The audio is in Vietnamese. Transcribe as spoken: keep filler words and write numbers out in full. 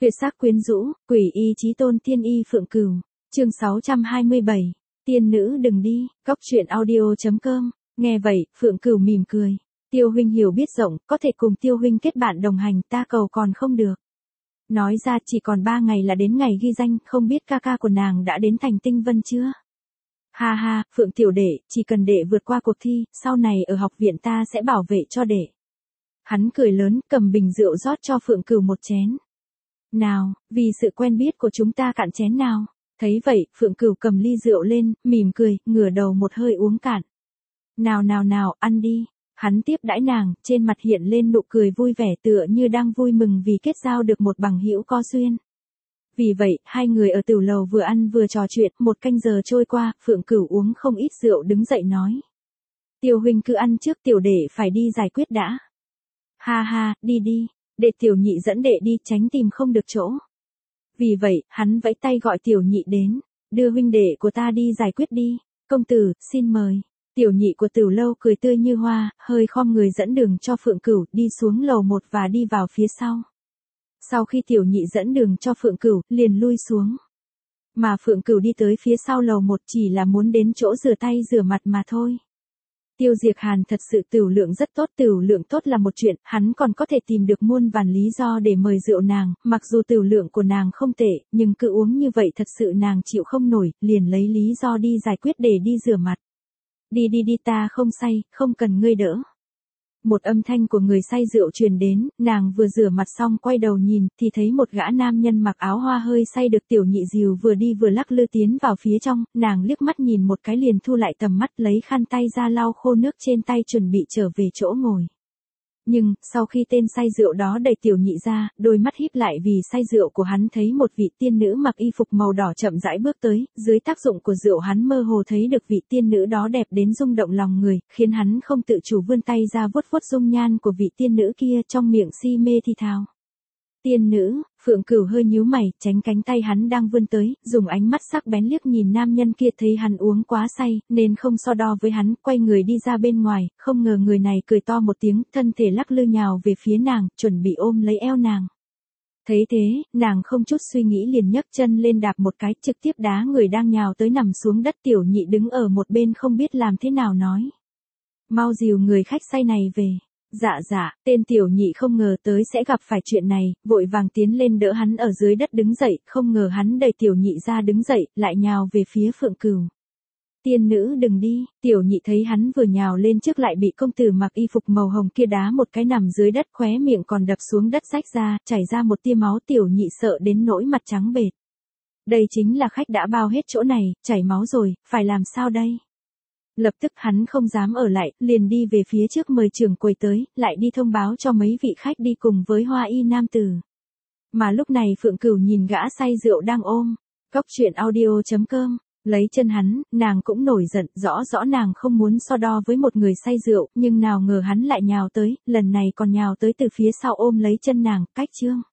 Tuyệt sắc quyến rũ, quỷ y chí tôn tiên y Phượng Cửu. Chương sáu trăm hai mươi bảy. Tiên nữ đừng đi. Cóc truyện audio chấm com. Nghe vậy, Phượng Cửu mỉm cười. Tiêu huynh hiểu biết rộng, có thể cùng Tiêu huynh kết bạn đồng hành, ta cầu còn không được. Nói ra chỉ còn ba ngày là đến ngày ghi danh, không biết ca ca của nàng đã đến thành Tinh Vân chưa? Ha ha, Phượng tiểu đệ, chỉ cần đệ vượt qua cuộc thi, sau này ở học viện ta sẽ bảo vệ cho đệ. Hắn cười lớn, cầm bình rượu rót cho Phượng Cửu một chén. Nào, vì sự quen biết của chúng ta cạn chén nào. Thấy vậy, Phượng Cửu cầm ly rượu lên, mỉm cười, ngửa đầu một hơi uống cạn. Nào nào nào, ăn đi. Hắn tiếp đãi nàng, trên mặt hiện lên nụ cười vui vẻ tựa như đang vui mừng vì kết giao được một bằng hữu có duyên. Vì vậy, hai người ở tiểu lầu vừa ăn vừa trò chuyện, một canh giờ trôi qua, Phượng Cửu uống không ít rượu đứng dậy nói. Tiêu huynh cứ ăn trước, tiểu đệ phải đi giải quyết đã. Ha ha, đi đi, để tiểu nhị dẫn đệ đi, tránh tìm không được chỗ. Vì vậy, hắn vẫy tay gọi tiểu nhị đến, đưa huynh đệ của ta đi giải quyết đi, công tử, xin mời. Tiểu nhị của tiểu lâu cười tươi như hoa, hơi khom người dẫn đường cho Phượng Cửu đi xuống lầu một và đi vào phía sau. Sau khi tiểu nhị dẫn đường cho Phượng Cửu, liền lui xuống. Mà Phượng Cửu đi tới phía sau lầu một chỉ là muốn đến chỗ rửa tay rửa mặt mà thôi. Tiêu Diệt Hàn thật sự tửu lượng rất tốt, tửu lượng tốt là một chuyện, hắn còn có thể tìm được muôn vàn lý do để mời rượu nàng, mặc dù tửu lượng của nàng không tệ, nhưng cứ uống như vậy thật sự nàng chịu không nổi, liền lấy lý do đi giải quyết để đi rửa mặt. Đi đi đi, ta không say, không cần ngươi đỡ. Một âm thanh của người say rượu truyền đến, nàng vừa rửa mặt xong quay đầu nhìn, thì thấy một gã nam nhân mặc áo hoa hơi say được tiểu nhị dìu vừa đi vừa lắc lư tiến vào phía trong, nàng liếc mắt nhìn một cái liền thu lại tầm mắt, lấy khăn tay ra lau khô nước trên tay chuẩn bị trở về chỗ ngồi. Nhưng, sau khi tên say rượu đó đẩy tiểu nhị ra, đôi mắt híp lại vì say rượu của hắn thấy một vị tiên nữ mặc y phục màu đỏ chậm rãi bước tới, dưới tác dụng của rượu hắn mơ hồ thấy được vị tiên nữ đó đẹp đến rung động lòng người, khiến hắn không tự chủ vươn tay ra vuốt vuốt dung nhan của vị tiên nữ kia, trong miệng si mê thì thào. Tiên nữ, Phượng Cửu hơi nhíu mày, tránh cánh tay hắn đang vươn tới, dùng ánh mắt sắc bén liếc nhìn nam nhân kia, thấy hắn uống quá say, nên không so đo với hắn, quay người đi ra bên ngoài, không ngờ người này cười to một tiếng, thân thể lắc lư nhào về phía nàng, chuẩn bị ôm lấy eo nàng. Thấy thế, nàng không chút suy nghĩ liền nhấc chân lên đạp một cái, trực tiếp đá người đang nhào tới nằm xuống đất. Tiểu nhị đứng ở một bên không biết làm thế nào nói. Mau dìu người khách say này về. Dạ dạ, tên tiểu nhị không ngờ tới sẽ gặp phải chuyện này, vội vàng tiến lên đỡ hắn ở dưới đất đứng dậy, không ngờ hắn đẩy tiểu nhị ra đứng dậy, lại nhào về phía Phượng Cửu. Tiên nữ đừng đi, tiểu nhị thấy hắn vừa nhào lên trước lại bị công tử mặc y phục màu hồng kia đá một cái nằm dưới đất, khóe miệng còn đập xuống đất rách ra, chảy ra một tia máu. Tiểu nhị sợ đến nỗi mặt trắng bệch. Đây chính là khách đã bao hết chỗ này, chảy máu rồi, phải làm sao đây? Lập tức hắn không dám ở lại, liền đi về phía trước mời trưởng quầy tới, lại đi thông báo cho mấy vị khách đi cùng với hoa y nam tử. Mà lúc này Phượng Cửu nhìn gã say rượu đang ôm, cóc truyện audio chấm com, lấy chân hắn, nàng cũng nổi giận, rõ rõ nàng không muốn so đo với một người say rượu, nhưng nào ngờ hắn lại nhào tới, lần này còn nhào tới từ phía sau ôm lấy chân nàng, cách chương.